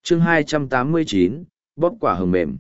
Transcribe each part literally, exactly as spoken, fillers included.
chương hai trăm tám mươi chín, bóp quả hồng mềm.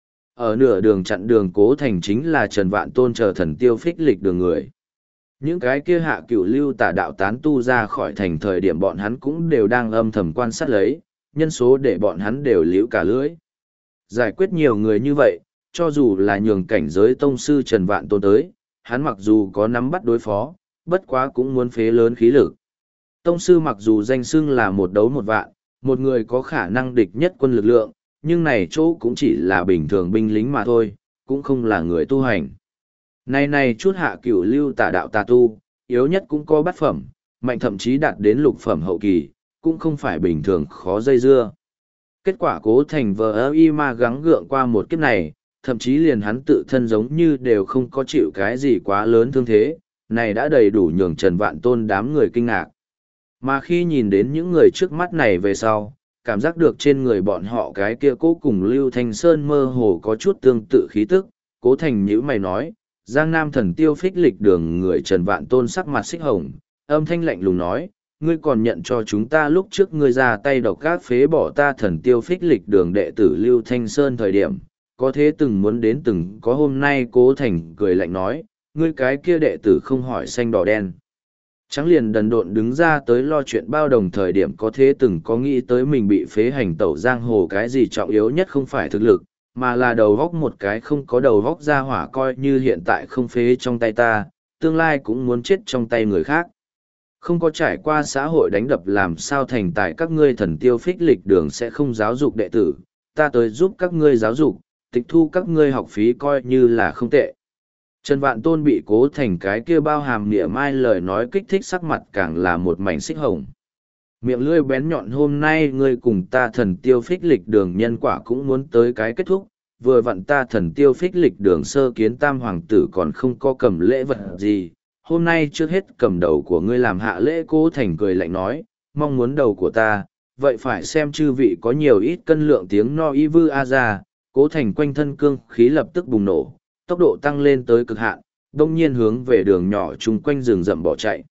Ở nửa đường chặn đường Cố Thành chính là Trần Vạn Tôn chờ thần tiêu phích lịch đường người. Những cái kia hạ cửu lưu tả đạo tán tu ra khỏi thành thời điểm bọn hắn cũng đều đang âm thầm quan sát lấy, nhân số để bọn hắn đều liễu cả lưỡi. Giải quyết nhiều người như vậy, cho dù là nhường cảnh giới tông sư Trần Vạn Tôn tới, hắn mặc dù có nắm bắt đối phó, bất quá cũng muốn phế lớn khí lực. Tông sư mặc dù danh xưng là một đấu một vạn, một người có khả năng địch nhất quân lực lượng, nhưng này chỗ cũng chỉ là bình thường binh lính mà thôi, cũng không là người tu hành. Này này chút hạ cửu lưu tả đạo tà tu, yếu nhất cũng có bát phẩm, mạnh thậm chí đạt đến lục phẩm hậu kỳ, cũng không phải bình thường khó dây dưa. Kết quả Cố Thành vờ y ma gắng gượng qua một kiếp này, thậm chí liền hắn tự thân giống như đều không có chịu cái gì quá lớn thương thế, này đã đầy đủ nhường Trần Vạn Tôn đám người kinh ngạc. Mà khi nhìn đến những người trước mắt này về sau, cảm giác được trên người bọn họ cái kia cố cùng Lưu Thanh Sơn mơ hồ có chút tương tự khí tức, Cố Thành nhíu mày nói, Giang Nam thần tiêu phích lịch đường người Trần Vạn Tôn sắc mặt xích hồng, âm thanh lạnh lùng nói, ngươi còn nhận cho chúng ta lúc trước ngươi ra tay độc gác phế bỏ ta thần tiêu phích lịch đường đệ tử Lưu Thanh Sơn thời điểm, có thế từng muốn đến từng có hôm nay. Cố Thành cười lạnh nói, ngươi cái kia đệ tử không hỏi xanh đỏ đen. Trắng liền đần độn đứng ra tới lo chuyện bao đồng thời điểm có thế từng có nghĩ tới mình bị phế hành tẩu giang hồ, cái gì trọng yếu nhất không phải thực lực, mà là đầu góc một cái không có đầu góc ra hỏa, coi như hiện tại không phế trong tay ta, tương lai cũng muốn chết trong tay người khác. Không có trải qua xã hội đánh đập làm sao thành tài các ngươi thần tiêu phích lịch đường sẽ không giáo dục đệ tử, ta tới giúp các ngươi giáo dục, tịch thu các ngươi học phí coi như là không tệ. Trần Vạn Tôn bị Cố Thành cái kia bao hàm mỉa mai lời nói kích thích, sắc mặt càng là một mảnh xích hồng. Miệng lưỡi bén nhọn, hôm nay ngươi cùng ta thần tiêu phích lịch đường nhân quả cũng muốn tới cái kết thúc, vừa vặn ta thần tiêu phích lịch đường sơ kiến tam hoàng tử còn không có cầm lễ vật gì, hôm nay trước hết cầm đầu của ngươi làm hạ lễ. Cố Thành cười lạnh nói, mong muốn đầu của ta, vậy phải xem chư vị có nhiều ít cân lượng. Tiếng no y vư a ra, Cố Thành quanh thân cương khí lập tức bùng nổ, tốc độ tăng lên tới cực hạn, đông nhiên hướng về đường nhỏ chung quanh rừng rậm bỏ chạy.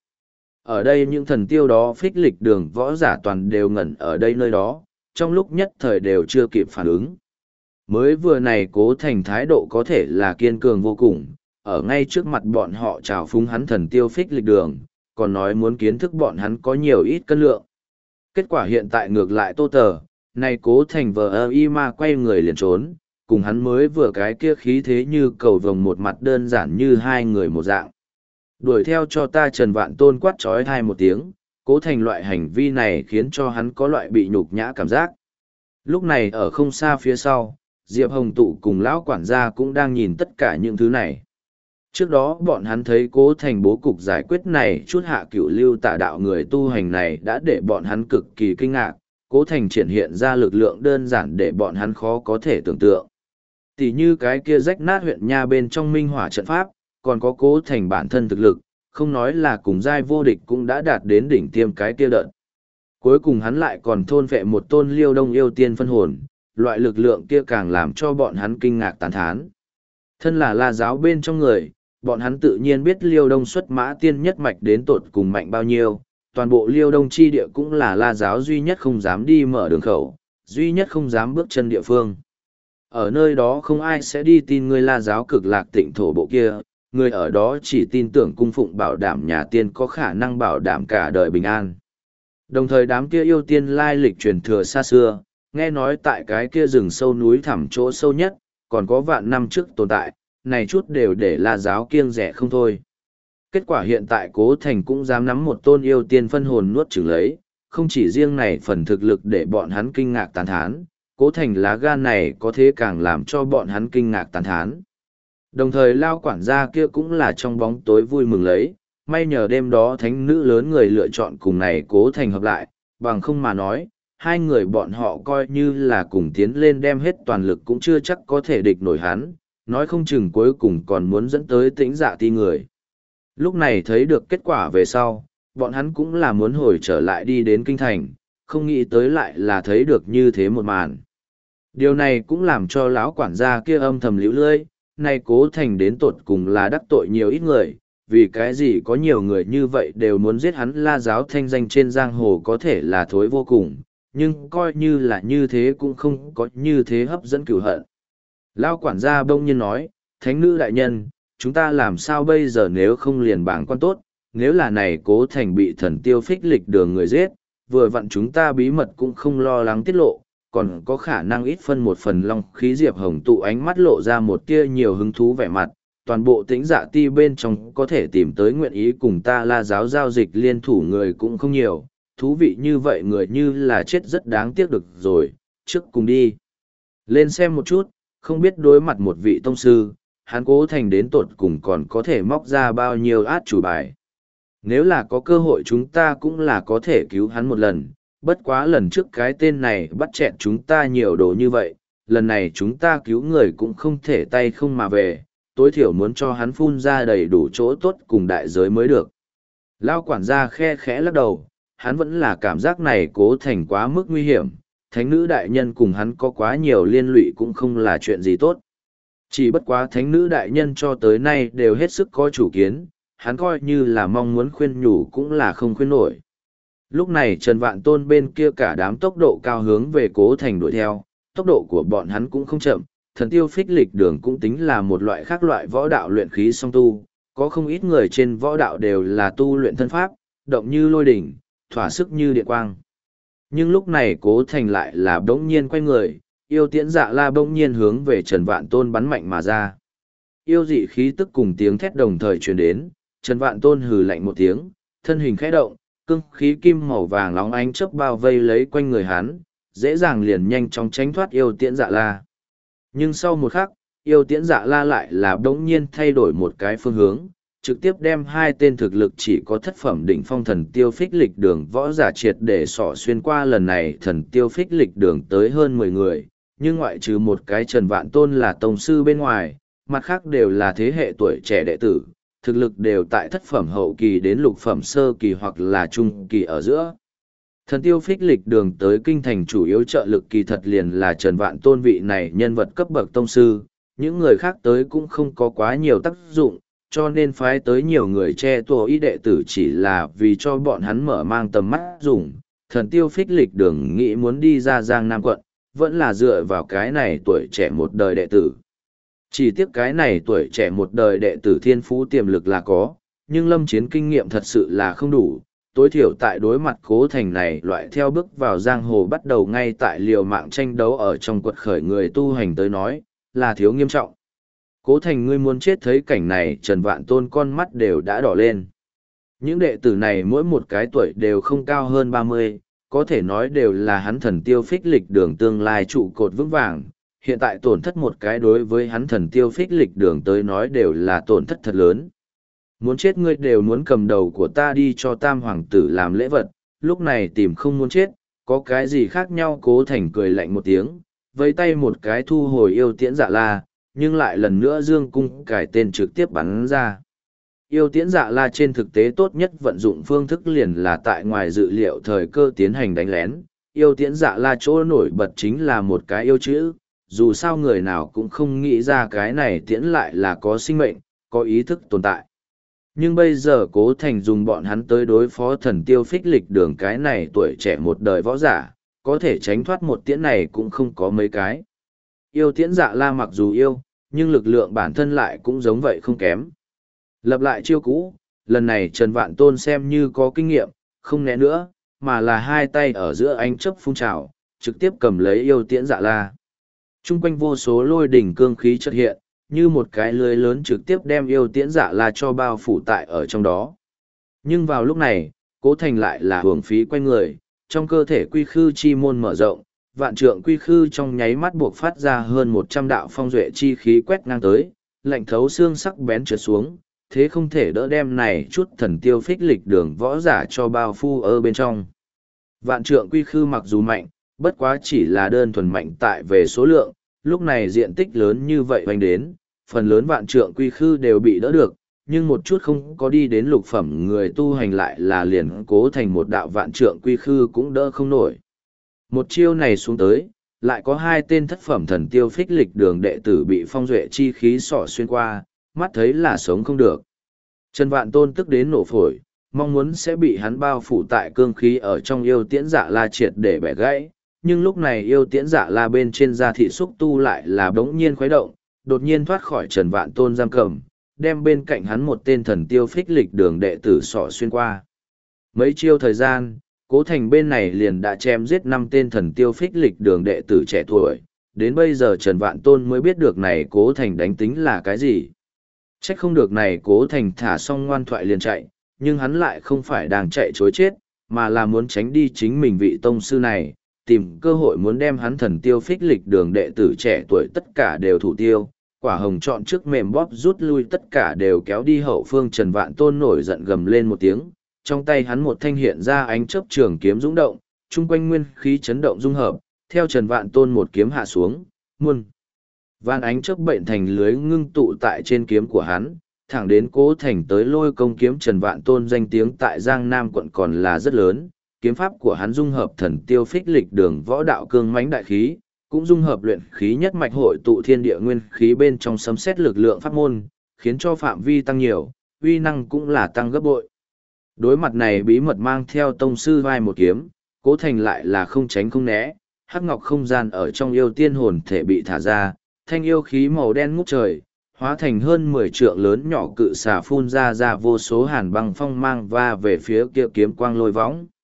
Ở đây những thần tiêu đó phích lịch đường võ giả toàn đều ngẩn ở đây nơi đó, trong lúc nhất thời đều chưa kịp phản ứng. Mới vừa này Cố Thành thái độ có thể là kiên cường vô cùng, ở ngay trước mặt bọn họ trào phúng hắn thần tiêu phích lịch đường, còn nói muốn kiến thức bọn hắn có nhiều ít cân lượng. Kết quả hiện tại ngược lại tô tờ, này Cố Thành vờ y ma quay người liền trốn, cùng hắn mới vừa cái kia khí thế như cầu vồng một mặt đơn giản như hai người một dạng. Đuổi theo cho ta. Trần Vạn Tôn quát trói thai một tiếng, Cố Thành loại hành vi này khiến cho hắn có loại bị nhục nhã cảm giác. Lúc này ở không xa phía sau, Diệp Hồng Tụ cùng lão quản gia cũng đang nhìn tất cả những thứ này. Trước đó bọn hắn thấy Cố Thành bố cục giải quyết này chút hạ cửu lưu tả đạo người tu hành này đã để bọn hắn cực kỳ kinh ngạc, Cố Thành triển hiện ra lực lượng đơn giản để bọn hắn khó có thể tưởng tượng. Tỷ như cái kia rách nát huyện nha bên trong minh hỏa trận pháp, còn có Cố Thành bản thân thực lực, không nói là cùng giai vô địch cũng đã đạt đến đỉnh tiêm cái kia đợt. Cuối cùng hắn lại còn thôn vệ một tôn Liêu Đông yêu tiên phân hồn, loại lực lượng kia càng làm cho bọn hắn kinh ngạc tán thán. Thân là La giáo bên trong người, bọn hắn tự nhiên biết Liêu Đông xuất mã tiên nhất mạch đến tột cùng mạnh bao nhiêu, toàn bộ Liêu Đông chi địa cũng là La giáo duy nhất không dám đi mở đường khẩu, duy nhất không dám bước chân địa phương. Ở nơi đó không ai sẽ đi tin ngươi La giáo cực lạc tịnh thổ bộ kia, người ở đó chỉ tin tưởng cung phụng bảo đảm nhà tiên có khả năng bảo đảm cả đời bình an. Đồng thời đám kia yêu tiên lai lịch truyền thừa xa xưa, nghe nói tại cái kia rừng sâu núi thẳm chỗ sâu nhất, còn có vạn năm trước tồn tại, này chút đều để La giáo kiêng rẻ không thôi. Kết quả hiện tại Cố Thành cũng dám nắm một tôn yêu tiên phân hồn nuốt chửng lấy, không chỉ riêng này phần thực lực để bọn hắn kinh ngạc tán thán, Cố Thành lá gan này có thế càng làm cho bọn hắn kinh ngạc tán thán. Đồng thời lao quản gia kia cũng là trong bóng tối vui mừng lấy, may nhờ đêm đó thánh nữ lớn người lựa chọn cùng này Cố Thành hợp lại, bằng không mà nói, hai người bọn họ coi như là cùng tiến lên đem hết toàn lực cũng chưa chắc có thể địch nổi hắn, nói không chừng cuối cùng còn muốn dẫn tới tĩnh dạ ti người. Lúc này thấy được kết quả về sau, bọn hắn cũng là muốn hồi trở lại đi đến kinh thành, không nghĩ tới lại là thấy được như thế một màn. Điều này cũng làm cho lão quản gia kia âm thầm liễu lưỡi, nay Cố Thành đến tột cùng là đắc tội nhiều ít người, vì cái gì có nhiều người như vậy đều muốn giết hắn. La giáo thanh danh trên giang hồ có thể là thối vô cùng, nhưng coi như là như thế cũng không có như thế hấp dẫn cửu hận. Lao quản gia bỗng nhiên nói, thánh nữ đại nhân, chúng ta làm sao bây giờ nếu không liền bảng quan tốt, nếu là này Cố Thành bị thần tiêu phích lịch đường người giết, vừa vặn chúng ta bí mật cũng không lo lắng tiết lộ, còn có khả năng ít phân một phần long khí. Diệp Hồng tụ ánh mắt lộ ra một tia nhiều hứng thú vẻ mặt, toàn bộ tĩnh dạ ti bên trong có thể tìm tới nguyện ý cùng ta La giáo giao dịch liên thủ người cũng không nhiều, thú vị như vậy người như là chết rất đáng tiếc được rồi, trước cùng đi. Lên xem một chút, không biết đối mặt một vị tông sư, hắn Cố Thành đến tột cùng còn có thể móc ra bao nhiêu át chủ bài. Nếu là có cơ hội chúng ta cũng là có thể cứu hắn một lần, bất quá lần trước cái tên này bắt chẹn chúng ta nhiều đồ như vậy, lần này chúng ta cứu người cũng không thể tay không mà về, tối thiểu muốn cho hắn phun ra đầy đủ chỗ tốt cùng đại giới mới được. Lao quản gia khe khẽ lắc đầu, hắn vẫn là cảm giác này Cố Thành quá mức nguy hiểm, thánh nữ đại nhân cùng hắn có quá nhiều liên lụy cũng không là chuyện gì tốt. Chỉ bất quá thánh nữ đại nhân cho tới nay đều hết sức có chủ kiến, hắn coi như là mong muốn khuyên nhủ cũng là không khuyên nổi. Lúc này Trần Vạn Tôn bên kia cả đám tốc độ cao hướng về Cố Thành đuổi theo, tốc độ của bọn hắn cũng không chậm, thần tiêu phích lịch đường cũng tính là một loại khác loại võ đạo luyện khí song tu, có không ít người trên võ đạo đều là tu luyện thân pháp, động như lôi đỉnh, thỏa sức như điện quang. Nhưng lúc này Cố Thành lại là bỗng nhiên quay người, yêu tiễn dạ la bỗng nhiên hướng về Trần Vạn Tôn bắn mạnh mà ra. Yêu dị khí tức cùng tiếng thét đồng thời truyền đến, Trần Vạn Tôn hừ lạnh một tiếng, thân hình khẽ động, cương khí kim màu vàng nóng ánh chớp bao vây lấy quanh người hắn, dễ dàng liền nhanh chóng tránh thoát yêu tiễn dạ la. Nhưng sau một khắc, yêu tiễn dạ la lại là bỗng nhiên thay đổi một cái phương hướng, trực tiếp đem hai tên thực lực chỉ có thất phẩm đỉnh phong thần tiêu phích lịch đường võ giả triệt để sỏ xuyên qua. Lần này thần tiêu phích lịch đường tới hơn mười người, nhưng ngoại trừ một cái Trần Vạn Tôn là tông sư bên ngoài, mặt khác đều là thế hệ tuổi trẻ đệ tử, thực lực đều tại thất phẩm hậu kỳ đến lục phẩm sơ kỳ hoặc là trung kỳ ở giữa. Thần tiêu phích lịch đường tới kinh thành chủ yếu trợ lực kỳ thật liền là Trần Vạn Tôn vị này nhân vật cấp bậc tông sư, những người khác tới cũng không có quá nhiều tác dụng, cho nên phái tới nhiều người che tổ y đệ tử chỉ là vì cho bọn hắn mở mang tầm mắt dùng. Thần tiêu phích lịch đường nghĩ muốn đi ra Giang Nam quận, vẫn là dựa vào cái này tuổi trẻ một đời đệ tử. Chỉ tiếc cái này tuổi trẻ một đời đệ tử thiên phú tiềm lực là có, nhưng lâm chiến kinh nghiệm thật sự là không đủ, tối thiểu tại đối mặt Cố Thành này loại theo bước vào giang hồ bắt đầu ngay tại liều mạng tranh đấu ở trong quật khởi người tu hành tới nói, là thiếu nghiêm trọng. Cố Thành ngươi muốn chết thấy cảnh này, Trần Vạn Tôn con mắt đều đã đỏ lên. Những đệ tử này mỗi một cái tuổi đều không cao hơn ba mươi, có thể nói đều là hắn thần tiêu phích lịch đường tương lai trụ cột vững vàng. Hiện tại tổn thất một cái đối với hắn thần tiêu phích lịch đường tới nói đều là tổn thất thật lớn. Muốn chết ngươi đều muốn cầm đầu của ta đi cho tam hoàng tử làm lễ vật, lúc này tìm không muốn chết, có cái gì khác nhau. Cố Thành cười lạnh một tiếng, vẫy tay một cái thu hồi yêu tiễn dạ la, nhưng lại lần nữa dương cung cải tên trực tiếp bắn ra. Yêu tiễn dạ la trên thực tế tốt nhất vận dụng phương thức liền là tại ngoài dự liệu thời cơ tiến hành đánh lén. Yêu tiễn dạ la chỗ nổi bật chính là một cái yêu chữ, dù sao người nào cũng không nghĩ ra cái này tiễn lại là có sinh mệnh, có ý thức tồn tại. Nhưng bây giờ Cố Thành dùng bọn hắn tới đối phó thần tiêu phích lịch đường cái này tuổi trẻ một đời võ giả, có thể tránh thoát một tiễn này cũng không có mấy cái. Yêu tiễn dạ la mặc dù yêu, nhưng lực lượng bản thân lại cũng giống vậy không kém. Lập lại chiêu cũ, lần này Trần Vạn Tôn xem như có kinh nghiệm, không né nữa, mà là hai tay ở giữa ánh chớp phun trào, trực tiếp cầm lấy yêu tiễn dạ la. Trung quanh vô số lôi đỉnh cương khí chợt hiện, như một cái lưới lớn trực tiếp đem yêu tiễn dạ la cho bao phủ tại ở trong đó. Nhưng vào lúc này, Cố Thành lại là hưởng phí quay người, trong cơ thể quy khư chi môn mở rộng, vạn trượng quy khư trong nháy mắt buộc phát ra hơn một trăm đạo phong duệ chi khí quét ngang tới, lạnh thấu xương sắc bén trượt xuống, thế không thể đỡ đem này chút thần tiêu phích lịch đường võ giả cho bao phu ở bên trong. Vạn trượng quy khư mặc dù mạnh, bất quá chỉ là đơn thuần mạnh tại về số lượng, lúc này diện tích lớn như vậy hoành đến, phần lớn vạn trượng quy khư đều bị đỡ được, nhưng một chút không có đi đến lục phẩm người tu hành lại là liền Cố Thành một đạo vạn trượng quy khư cũng đỡ không nổi. Một chiêu này xuống tới, lại có hai tên thất phẩm thần tiêu phích lịch đường đệ tử bị phong duệ chi khí sỏ xuyên qua, mắt thấy là sống không được. Trần Vạn Tôn tức đến nổ phổi, mong muốn sẽ bị hắn bao phủ tại cương khí ở trong yêu tiễn dạ la triệt để bẻ gãy. Nhưng lúc này yêu tiễn dạ la bên trên da thị xúc tu lại là bỗng nhiên khuấy động, đột nhiên thoát khỏi Trần Vạn Tôn giam cầm, đem bên cạnh hắn một tên thần tiêu phích lịch đường đệ tử sỏ xuyên qua. Mấy chiêu thời gian, Cố Thành bên này liền đã chém giết năm tên thần tiêu phích lịch đường đệ tử trẻ tuổi, đến bây giờ Trần Vạn Tôn mới biết được này Cố Thành đánh tính là cái gì. Trách không được này Cố Thành thả xong ngoan thoại liền chạy, nhưng hắn lại không phải đang chạy chối chết, mà là muốn tránh đi chính mình vị tông sư này, tìm cơ hội muốn đem hắn thần tiêu phích lịch đường đệ tử trẻ tuổi tất cả đều thủ tiêu. Quả hồng chọn trước mềm bóp rút lui tất cả đều kéo đi hậu phương. Trần Vạn Tôn nổi giận gầm lên một tiếng, trong tay hắn một thanh hiện ra ánh chớp trường kiếm dũng động, chung quanh nguyên khí chấn động dung hợp, theo Trần Vạn Tôn một kiếm hạ xuống, muôn van ánh chớp bệnh thành lưới ngưng tụ tại trên kiếm của hắn, thẳng đến Cố Thành tới lôi công kiếm. Trần Vạn Tôn danh tiếng tại Giang Nam quận còn là rất lớn, kiếm pháp của hắn dung hợp thần tiêu phích lịch đường võ đạo cương mãnh đại khí, cũng dung hợp luyện khí nhất mạch hội tụ thiên địa nguyên khí bên trong sấm xét lực lượng pháp môn, khiến cho phạm vi tăng nhiều, uy năng cũng là tăng gấp bội. Đối mặt này bí mật mang theo tông sư vai một kiếm, Cố Thành lại là không tránh không né, hắc ngọc không gian ở trong yêu tiên hồn thể bị thả ra, thanh yêu khí màu đen ngút trời, hóa thành hơn mười trượng lớn nhỏ cự xà phun ra ra vô số hàn băng phong mang va về phía kia kiếm quang lôi võng.